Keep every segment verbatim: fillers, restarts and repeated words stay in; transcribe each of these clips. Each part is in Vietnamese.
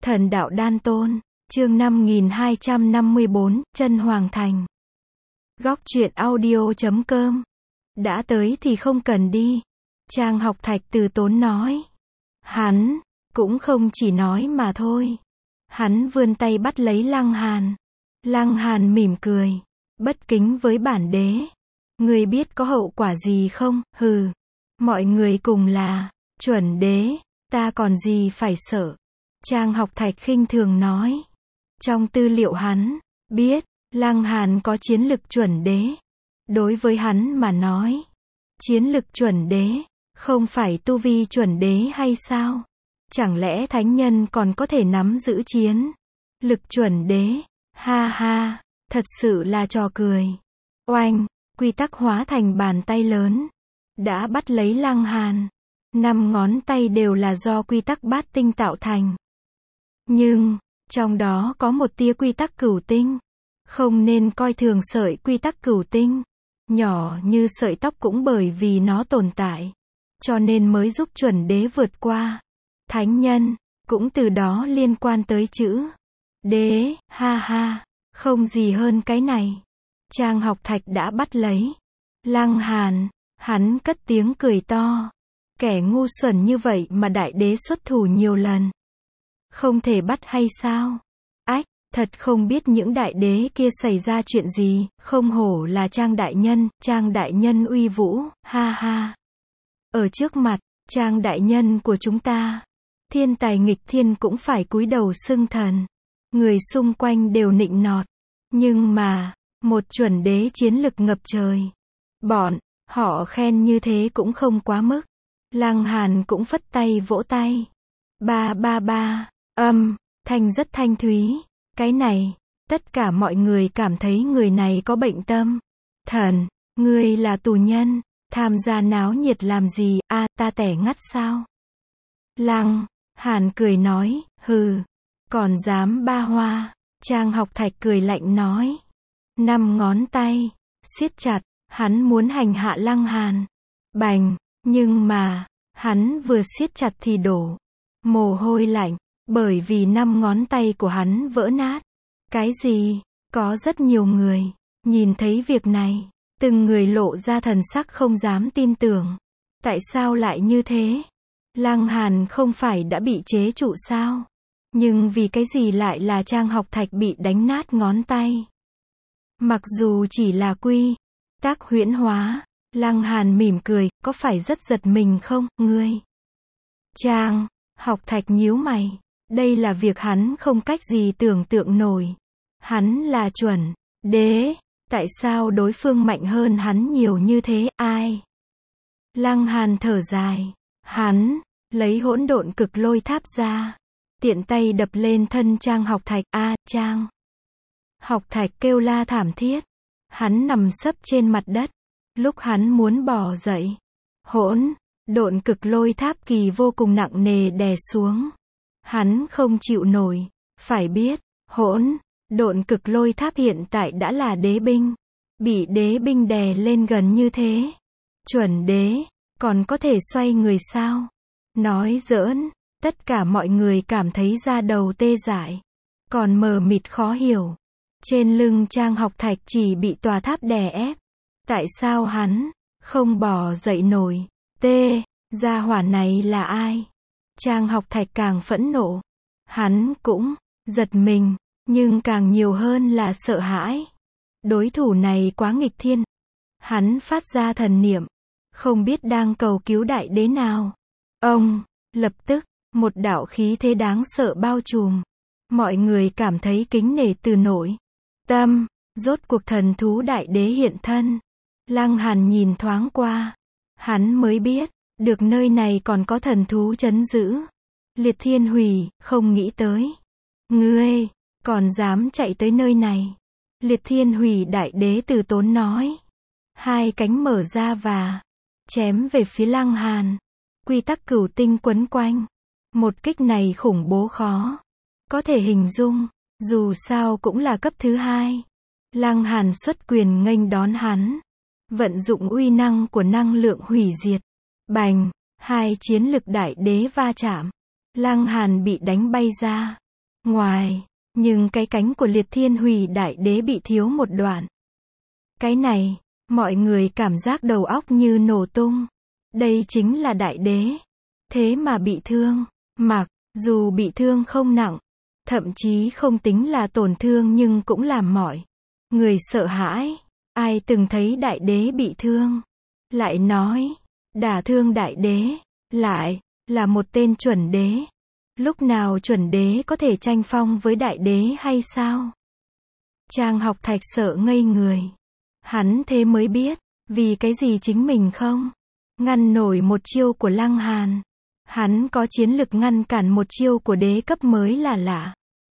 Thần đạo đan tôn, chương năm nghìn hai trăm năm mươi bốn, Chân Hoàng Thành. Góc truyện audio chấm com. Đã tới thì không cần đi. Trang Học Thạch từ tốn nói. Hắn, cũng không chỉ nói mà thôi. Hắn vươn tay bắt lấy Lăng Hàn. Lăng Hàn mỉm cười. Bất kính với bản đế. Người biết có hậu quả gì không? Hừ. Mọi người cùng là chuẩn đế, ta còn gì phải sợ. Trang Học Thạch khinh thường nói. Trong tư liệu hắn biết, Lăng Hàn có chiến lực chuẩn đế. Đối với hắn mà nói, chiến lực chuẩn đế, không phải tu vi chuẩn đế hay sao? Chẳng lẽ thánh nhân còn có thể nắm giữ chiến lực chuẩn đế? Ha ha, thật sự là trò cười. Oanh, quy tắc hóa thành bàn tay lớn, đã bắt lấy Lăng Hàn. Năm ngón tay đều là do quy tắc bát tinh tạo thành. Nhưng, trong đó có một tia quy tắc cửu tinh. Không nên coi thường sợi quy tắc cửu tinh. Nhỏ như sợi tóc cũng bởi vì nó tồn tại. Cho nên mới giúp chuẩn đế vượt qua. Thánh nhân, cũng từ đó liên quan tới chữ đế, ha ha, không gì hơn cái này. Trang Học Thạch đã bắt lấy Lăng Hàn, hắn cất tiếng cười to. Kẻ ngu xuẩn như vậy mà đại đế xuất thủ nhiều lần. Không thể bắt hay sao? Ách, thật không biết những đại đế kia xảy ra chuyện gì, không hổ là Trang đại nhân, Trang đại nhân uy vũ, ha ha. Ở trước mặt, Trang đại nhân của chúng ta, thiên tài nghịch thiên cũng phải cúi đầu xưng thần. Người xung quanh đều nịnh nọt. Nhưng mà, một chuẩn đế chiến lực ngập trời. Bọn, họ khen như thế cũng không quá mức. Lăng Hàn cũng phất tay vỗ tay. Ba ba ba, âm, thanh rất thanh thúy. Cái này, tất cả mọi người cảm thấy người này có bệnh tâm. Thần, ngươi là tù nhân, tham gia náo nhiệt làm gì, a à, ta tẻ ngắt sao? Lăng Hàn cười nói, hừ, còn dám ba hoa. Trang Học Thạch cười lạnh nói. Năm ngón tay, siết chặt, hắn muốn hành hạ Lăng Hàn. Bành, nhưng mà, hắn vừa siết chặt thì đổ mồ hôi lạnh, bởi vì năm ngón tay của hắn vỡ nát. Cái gì? Có rất nhiều người nhìn thấy việc này, từng người lộ ra thần sắc không dám tin tưởng. Tại sao lại như thế? Lăng Hàn không phải đã bị chế trụ sao? Nhưng vì cái gì lại là Trang Học Thạch bị đánh nát ngón tay? Mặc dù chỉ là quy tắc huyễn hóa, Lăng Hàn mỉm cười, có phải rất giật mình không, ngươi? Trang Học Thạch nhíu mày. Đây là việc hắn không cách gì tưởng tượng nổi. Hắn là chuẩn đế, tại sao đối phương mạnh hơn hắn nhiều như thế, ai? Lăng Hàn thở dài. Hắn lấy hỗn độn cực lôi tháp ra, tiện tay đập lên thân Trang Học Thạch. A, à, Trang Học Thạch kêu la thảm thiết. Hắn nằm sấp trên mặt đất. Lúc hắn muốn bò dậy, hỗn độn cực lôi tháp kỳ vô cùng nặng nề đè xuống. Hắn không chịu nổi. Phải biết, hỗn độn cực lôi tháp hiện tại đã là đế binh. Bị đế binh đè lên gần như thế. Chuẩn đế, còn có thể xoay người sao? Nói giỡn, tất cả mọi người cảm thấy da đầu tê dại. Còn mờ mịt khó hiểu. Trên lưng Trang Học Thạch chỉ bị tòa tháp đè ép. Tại sao hắn không bò dậy nổi? Tê, gia hỏa này là ai? Trang Học Thạch càng phẫn nộ. Hắn cũng giật mình, nhưng càng nhiều hơn là sợ hãi. Đối thủ này quá nghịch thiên. Hắn phát ra thần niệm, không biết đang cầu cứu đại đế nào. Ông, lập tức, một đạo khí thế đáng sợ bao trùm. Mọi người cảm thấy kính nể từ nội tâm. Rốt cuộc thần thú đại đế hiện thân. Lăng Hàn nhìn thoáng qua, hắn mới biết được nơi này còn có thần thú trấn giữ. Liệt Thiên Hủy, không nghĩ tới. Ngươi, còn dám chạy tới nơi này. Liệt Thiên Hủy đại đế từ tốn nói. Hai cánh mở ra và chém về phía Lăng Hàn. Quy tắc cửu tinh quấn quanh. Một kích này khủng bố khó có thể hình dung. Dù sao cũng là cấp thứ hai. Lăng Hàn xuất quyền nghênh đón hắn. Vận dụng uy năng của năng lượng hủy diệt. Bành, hai chiến lực đại đế va chạm. Lăng Hàn bị đánh bay ra. ngoài, nhưng cái cánh của Liệt Thiên Hủy Đại Đế bị thiếu một đoạn. Cái này, mọi người cảm giác đầu óc như nổ tung. Đây chính là đại đế. Thế mà bị thương. Mặc dù bị thương không nặng, thậm chí không tính là tổn thương nhưng cũng làm mọi người sợ hãi. Ai từng thấy đại đế bị thương, lại nói, đả thương đại đế, lại là một tên chuẩn đế. Lúc nào chuẩn đế có thể tranh phong với đại đế hay sao? Trang Học Thạch sợ ngây người. Hắn thế mới biết, vì cái gì chính mình không ngăn nổi một chiêu của Lăng Hàn. Hắn có chiến lực ngăn cản một chiêu của đế cấp mới là lạ.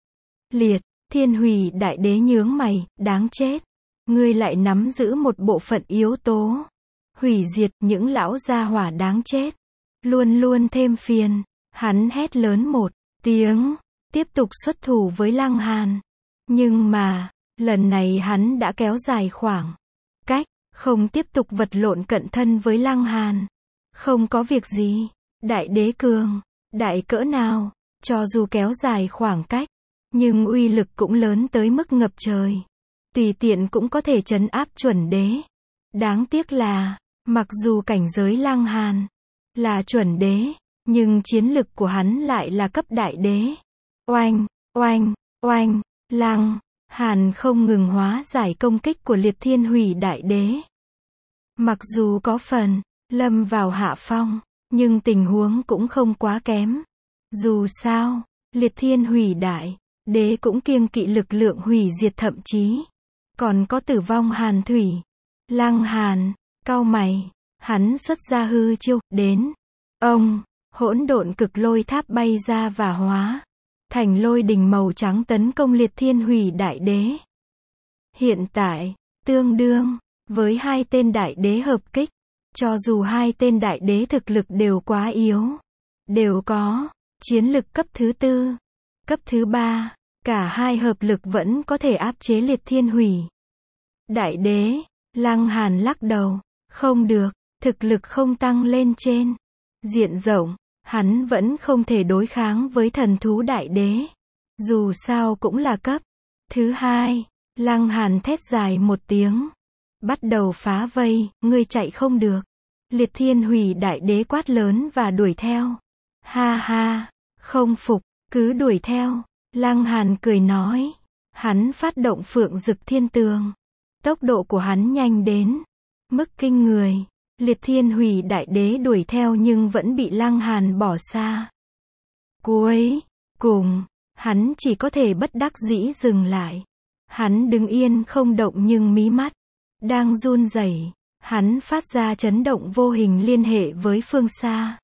Liệt Thiên Hủy Đại Đế nhướng mày, đáng chết. Ngươi lại nắm giữ một bộ phận yếu tố hủy diệt, những lão gia hỏa đáng chết. Luôn luôn thêm phiền. Hắn hét lớn một tiếng, tiếp tục xuất thủ với Lăng Hàn. Nhưng mà, lần này hắn đã kéo dài khoảng cách, không tiếp tục vật lộn cận thân với Lăng Hàn. Không có việc gì. Đại đế cường, đại cỡ nào, cho dù kéo dài khoảng cách, nhưng uy lực cũng lớn tới mức ngập trời. Tùy tiện cũng có thể trấn áp chuẩn đế. Đáng tiếc là, mặc dù cảnh giới Lăng Hàn là chuẩn đế, nhưng chiến lực của hắn lại là cấp đại đế. Oanh, oanh, oanh, Lăng Hàn không ngừng hóa giải công kích của Liệt Thiên Hủy Đại Đế. Mặc dù có phần lâm vào hạ phong, nhưng tình huống cũng không quá kém. Dù sao, Liệt Thiên Hủy Đại Đế cũng kiêng kỵ lực lượng hủy diệt, thậm chí còn có tử vong hàn thủy. Lăng Hàn cau mày, hắn xuất ra hư chiêu, đến. Ông, hỗn độn cực lôi tháp bay ra và hóa thành lôi đình màu trắng tấn công Liệt Thiên Hủy Đại Đế. Hiện tại, tương đương với hai tên đại đế hợp kích. Cho dù hai tên đại đế thực lực đều quá yếu, đều có chiến lực cấp thứ tư, cấp thứ ba, cả hai hợp lực vẫn có thể áp chế Liệt Thiên Hủy Đại Đế. Lăng Hàn lắc đầu, không được, thực lực không tăng lên trên diện rộng, hắn vẫn không thể đối kháng với thần thú đại đế. Dù sao cũng là cấp thứ hai. Lăng Hàn thét dài một tiếng, bắt đầu phá vây. Ngươi chạy không được. Liệt Thiên Hủy Đại Đế quát lớn và đuổi theo. Ha ha, không phục, cứ đuổi theo. Lăng Hàn cười nói. Hắn phát động Phượng Dực Thiên Tường. Tốc độ của hắn nhanh đến mức kinh người. Liệt Thiên Hủy Đại Đế đuổi theo nhưng vẫn bị Lăng Hàn bỏ xa. Cuối cùng, hắn chỉ có thể bất đắc dĩ dừng lại. Hắn đứng yên không động nhưng mí mắt đang run rẩy. Hắn phát ra chấn động vô hình liên hệ với phương xa.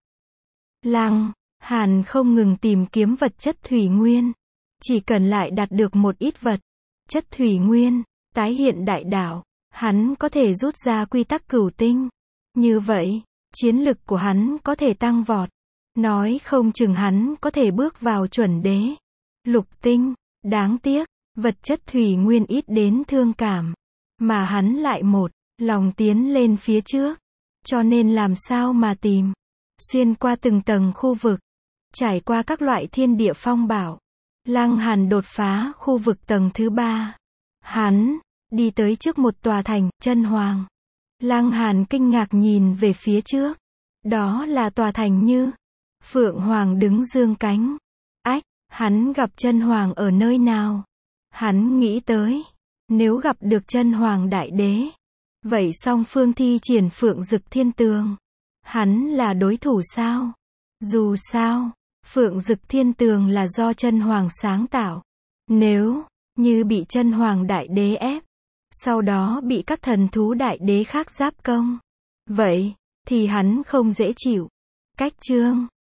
Lăng Hàn không ngừng tìm kiếm vật chất thủy nguyên. Chỉ cần lại đạt được một ít vật chất thủy nguyên, tái hiện đại đạo, hắn có thể rút ra quy tắc cửu tinh. Như vậy, chiến lực của hắn có thể tăng vọt. Nói không chừng hắn có thể bước vào chuẩn đế lục tinh. Đáng tiếc, vật chất thủy nguyên ít đến thương cảm, mà hắn lại một lòng tiến lên phía trước. Cho nên làm sao mà tìm. Xuyên qua từng tầng khu vực, trải qua các loại thiên địa phong bảo, Lăng Hàn đột phá khu vực tầng thứ ba. Hắn đi tới trước một tòa thành chân hoàng. Lăng Hàn kinh ngạc nhìn về phía trước. Đó là tòa thành như Phượng Hoàng đứng dương cánh. Ách, hắn gặp chân hoàng ở nơi nào? Hắn nghĩ tới, nếu gặp được chân hoàng đại đế, vậy song phương thi triển Phượng Dực Thiên Tường, hắn là đối thủ sao? Dù sao, Phượng Dực Thiên Tường là do chân hoàng sáng tạo. Nếu như bị chân hoàng đại đế ép, sau đó bị các thần thú đại đế khác giáp công, vậy thì hắn không dễ chịu. Cách chương